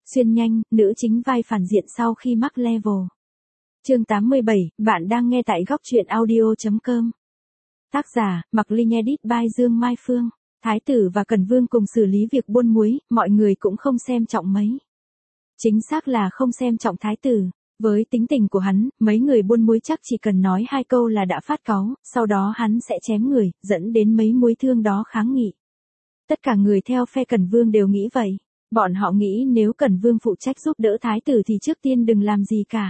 Xuyên nhanh, nữ chính vai phản diện sau khi mắc level. Chương 87, bạn đang nghe tại góc truyện audio.com. Tác giả, Mặc Linh Edit by Dương Mai Phương. Thái tử và Cẩn Vương cùng xử lý việc buôn muối, mọi người cũng không xem trọng mấy. Chính xác là không xem trọng thái tử. Với tính tình của hắn, mấy người buôn muối chắc chỉ cần nói 2 câu là đã phát cáu, sau đó hắn sẽ chém người, dẫn đến mấy muối thương đó kháng nghị. Tất cả người theo phe Cẩn Vương đều nghĩ vậy. Bọn họ nghĩ nếu Cẩn Vương phụ trách giúp đỡ thái tử thì trước tiên đừng làm gì cả.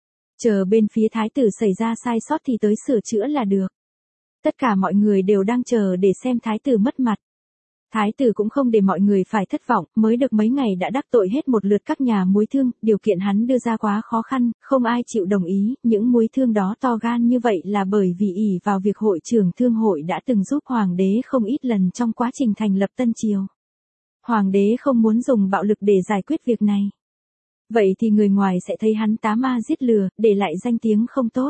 Chờ bên phía thái tử xảy ra sai sót thì tới sửa chữa là được. Tất cả mọi người đều đang chờ để xem thái tử mất mặt. Thái tử cũng không để mọi người phải thất vọng, mới được mấy ngày đã đắc tội hết một lượt các nhà muối thương, điều kiện hắn đưa ra quá khó khăn, không ai chịu đồng ý, những muối thương đó to gan như vậy là bởi vì ỷ vào việc hội trưởng thương hội đã từng giúp hoàng đế không ít lần trong quá trình thành lập Tân Triều. Hoàng đế không muốn dùng bạo lực để giải quyết việc này. Vậy thì người ngoài sẽ thấy hắn tá ma giết lừa, để lại danh tiếng không tốt.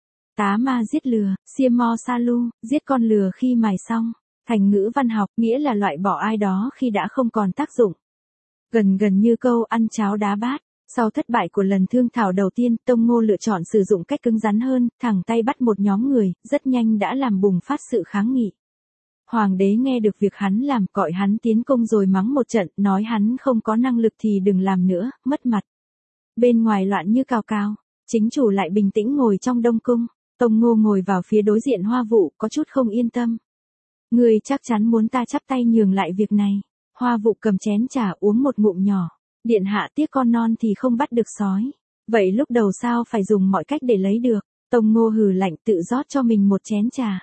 Tá ma giết lừa, siêm mo sa lu, giết con lừa khi mài xong. Thành ngữ văn học nghĩa là loại bỏ ai đó khi đã không còn tác dụng. Gần như câu ăn cháo đá bát. Sau thất bại của lần thương thảo đầu tiên, Tông Ngô lựa chọn sử dụng cách cứng rắn hơn, thẳng tay bắt một nhóm người, rất nhanh đã làm bùng phát sự kháng nghị. Hoàng đế nghe được việc hắn làm, gọi hắn tiến công rồi mắng một trận, nói hắn không có năng lực thì đừng làm nữa, mất mặt. Bên ngoài loạn như cào cào, chính chủ lại bình tĩnh ngồi trong đông cung. Tông Ngô ngồi vào phía đối diện Hoa Vụ, có chút không yên tâm. Ngươi chắc chắn muốn ta chắp tay nhường lại việc này. Hoa Vụ cầm chén trà uống một ngụm nhỏ. Điện hạ tiếc con non thì không bắt được sói. Vậy lúc đầu sao phải dùng mọi cách để lấy được? Tông Ngô hừ lạnh tự rót cho mình một chén trà.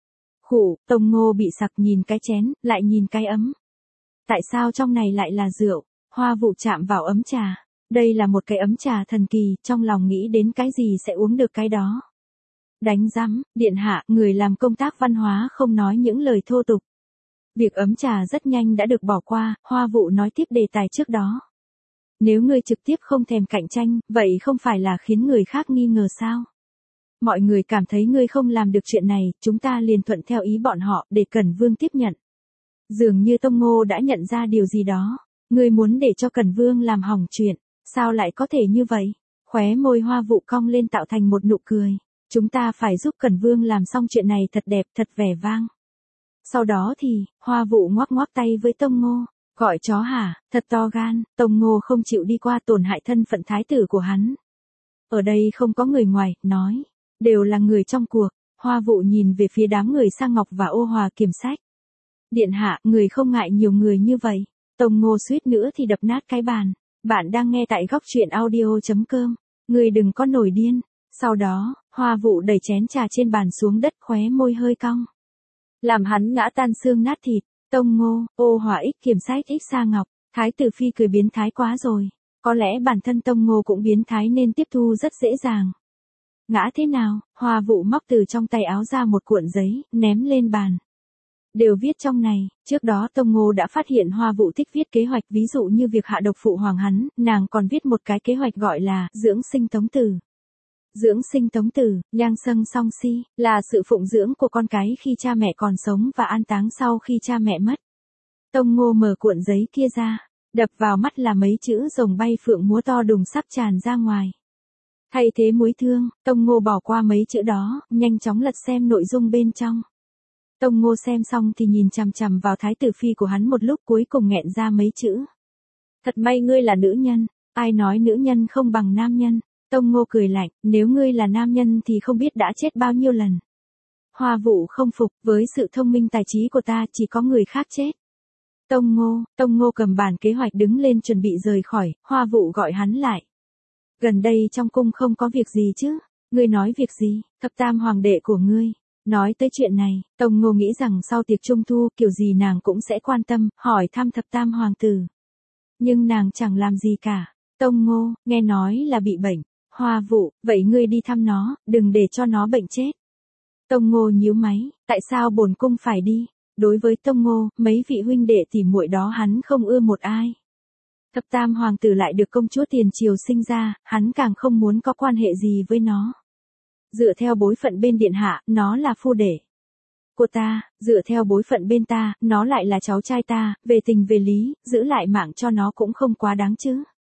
Khụ, Tông Ngô bị sặc nhìn cái chén, lại nhìn cái ấm. Tại sao trong này lại là rượu? Hoa Vụ chạm vào ấm trà. Đây là một cái ấm trà thần kỳ, trong lòng nghĩ đến cái gì sẽ uống được cái đó. Đánh rắm, điện hạ, người làm công tác văn hóa không nói những lời thô tục. Việc ấm trà rất nhanh đã được bỏ qua, Hoa Vụ nói tiếp đề tài trước đó. Nếu ngươi trực tiếp không thèm cạnh tranh, vậy không phải là khiến người khác nghi ngờ sao? Mọi người cảm thấy ngươi không làm được chuyện này, chúng ta liền thuận theo ý bọn họ để Cẩn Vương tiếp nhận. Dường như Tông Ngô đã nhận ra điều gì đó. Ngươi muốn để cho Cẩn Vương làm hỏng chuyện, sao lại có thể như vậy? Khóe môi Hoa Vụ cong lên tạo thành một nụ cười. Chúng ta phải giúp Cẩn Vương làm xong chuyện này thật đẹp, thật vẻ vang. Sau đó thì, Hoa Vụ ngoắc ngoắc tay với Tông Ngô. Gọi chó hả, thật to gan, Tông Ngô không chịu đi qua tổn hại thân phận thái tử của hắn. Ở đây không có người ngoài, nói. Đều là người trong cuộc. Hoa Vụ nhìn về phía đám người Sang Ngọc và Ô Hòa kiểm sách. Điện hạ, người không ngại nhiều người như vậy. Tông Ngô suýt nữa thì đập nát cái bàn. Bạn đang nghe tại góc truyện audio.com. Người đừng có nổi điên. Sau đó, Hoa Vụ đẩy chén trà trên bàn xuống đất, khóe môi hơi cong. Làm hắn ngã tan xương nát thịt. Tông Ngô, Ô Hòa ích kiểm sách ích Sa Ngọc. Thái tử phi cười biến thái quá rồi. Có lẽ bản thân Tông Ngô cũng biến thái nên tiếp thu rất dễ dàng. Ngã thế nào? Hoa Vụ móc từ trong tay áo ra một cuộn giấy, ném lên bàn. Đều viết trong này, trước đó Tông Ngô đã phát hiện Hoa Vụ thích viết kế hoạch, ví dụ như việc hạ độc phụ hoàng hắn, nàng còn viết một cái kế hoạch gọi là dưỡng sinh tống tử. Dưỡng sinh tống tử, nhang sâng song si, là sự phụng dưỡng của con cái khi cha mẹ còn sống và an táng sau khi cha mẹ mất. Tông Ngô mở cuộn giấy kia ra, đập vào mắt là mấy chữ rồng bay phượng múa to đùng sắp tràn ra ngoài. Thay thế muối thương, Tông Ngô bỏ qua mấy chữ đó, nhanh chóng lật xem nội dung bên trong. Tông Ngô xem xong thì nhìn chằm chằm vào thái tử phi của hắn một lúc, cuối cùng nghẹn ra mấy chữ. Thật may ngươi là nữ nhân, ai nói nữ nhân không bằng nam nhân. Tông Ngô cười lạnh, nếu ngươi là nam nhân thì không biết đã chết bao nhiêu lần. Hoa Vụ không phục, với sự thông minh tài trí của ta chỉ có người khác chết. Tông Ngô cầm bản kế hoạch đứng lên chuẩn bị rời khỏi, Hoa Vụ gọi hắn lại. Gần đây trong cung không có việc gì chứ? Ngươi nói việc gì? Thập tam hoàng đệ của ngươi. Nói tới chuyện này, Tông Ngô nghĩ rằng sau tiệc trung thu kiểu gì nàng cũng sẽ quan tâm, hỏi thăm thập tam hoàng tử. Nhưng nàng chẳng làm gì cả. Tông Ngô, nghe nói là bị bệnh. Hoa Vụ, vậy ngươi đi thăm nó, đừng để cho nó bệnh chết. Tông Ngô nhíu máy, tại sao bổn cung phải đi? Đối với Tông Ngô, mấy vị huynh đệ tỉ muội đó hắn không ưa một ai. Thập tam hoàng tử lại được công chúa tiền triều sinh ra, hắn càng không muốn có quan hệ gì với nó. Dựa theo bối phận bên điện hạ, nó là phu đệ của ta, dựa theo bối phận bên ta, nó lại là cháu trai ta, về tình về lý, giữ lại mạng cho nó cũng không quá đáng chứ.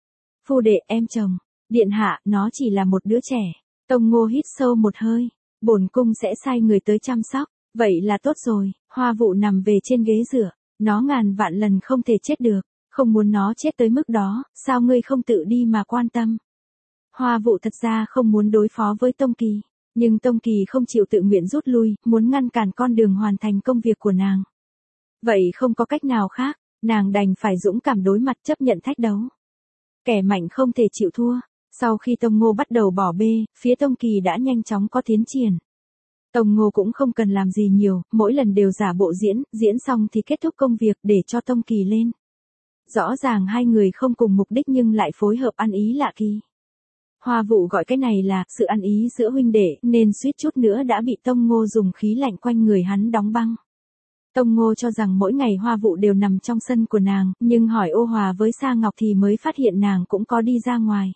Phu đệ, em chồng. Điện hạ, nó chỉ là một đứa trẻ. Tông Ngô hít sâu một hơi. Bổn cung sẽ sai người tới chăm sóc. Vậy là tốt rồi. Hoa Vụ nằm về trên ghế dựa. Nó ngàn vạn lần không thể chết được. Không muốn nó chết tới mức đó, sao ngươi không tự đi mà quan tâm? Hoa Vụ thật ra không muốn đối phó với Tông Kỳ. Nhưng Tông Kỳ không chịu tự nguyện rút lui, muốn ngăn cản con đường hoàn thành công việc của nàng. Vậy không có cách nào khác, nàng đành phải dũng cảm đối mặt chấp nhận thách đấu. Kẻ mạnh không thể chịu thua. Sau khi Tông Ngô bắt đầu bỏ bê, phía Tông Kỳ đã nhanh chóng có tiến triển. Tông Ngô cũng không cần làm gì nhiều, mỗi lần đều giả bộ diễn xong thì kết thúc công việc để cho Tông Kỳ lên. Rõ ràng hai người không cùng mục đích nhưng lại phối hợp ăn ý lạ kỳ. Hoa Vụ gọi cái này là sự ăn ý giữa huynh đệ, nên suýt chút nữa đã bị Tông Ngô dùng khí lạnh quanh người hắn đóng băng. Tông Ngô cho rằng mỗi ngày Hoa Vụ đều nằm trong sân của nàng, nhưng hỏi ô hòa với Sa Ngọc thì mới phát hiện nàng cũng có đi ra ngoài.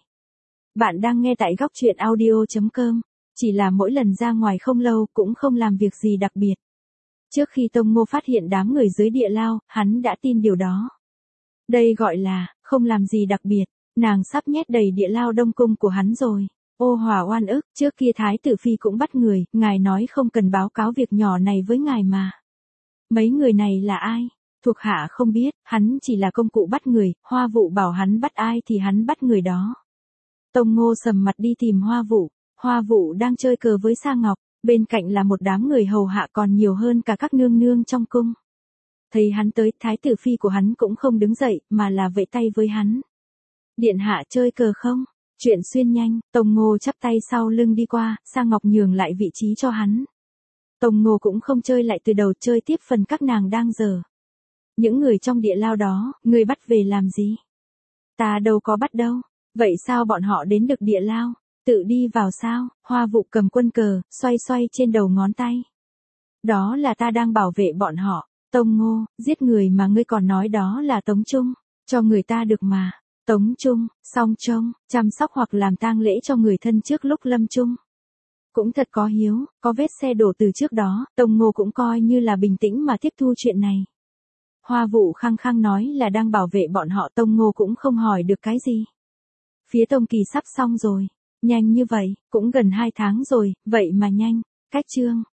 Bạn đang nghe tại góc truyện audio.com. Chỉ là mỗi lần ra ngoài không lâu cũng không làm việc gì đặc biệt. Trước khi Tông Ngô phát hiện đám người dưới địa lao, hắn đã tin điều đó. Đây gọi là, không làm gì đặc biệt, nàng sắp nhét đầy địa lao Đông Cung của hắn rồi. Ô hòa oan ức, trước kia Thái tử Phi cũng bắt người, ngài nói không cần báo cáo việc nhỏ này với ngài mà. Mấy người này là ai? Thuộc hạ không biết, hắn chỉ là công cụ bắt người, Hoa Vụ bảo hắn bắt ai thì hắn bắt người đó. Tông Ngô sầm mặt đi tìm Hoa Vụ. Hoa Vụ đang chơi cờ với Sa Ngọc, bên cạnh là một đám người hầu hạ còn nhiều hơn cả các nương nương trong cung. Thấy hắn tới, Thái tử Phi của hắn cũng không đứng dậy, mà là vẫy tay với hắn. Điện hạ chơi cờ không? Chuyện xuyên nhanh, Tông Ngô chắp tay sau lưng đi qua, Sa Ngọc nhường lại vị trí cho hắn. Tông Ngô cũng không chơi lại từ đầu, chơi tiếp phần các nàng đang giở. Những người trong địa lao đó, ngươi bắt về làm gì? Ta đâu có bắt đâu. Vậy sao bọn họ đến được địa lao? Tự đi vào sao? Hoa Vụ cầm quân cờ, xoay xoay trên đầu ngón tay. Đó là ta đang bảo vệ bọn họ. Tông Ngô, giết người mà ngươi còn nói đó là tống trung, cho người ta được mà. Tống trung, song trông, chăm sóc hoặc làm tang lễ cho người thân trước lúc lâm chung. Cũng thật có hiếu, có vết xe đổ từ trước đó, Tông Ngô cũng coi như là bình tĩnh mà tiếp thu chuyện này. Hoa Vụ khăng khăng nói là đang bảo vệ bọn họ, Tông Ngô cũng không hỏi được cái gì. Phía Tông Kỳ sắp xong rồi. Nhanh như vậy, cũng gần 2 tháng rồi, vậy mà nhanh. Cách chương.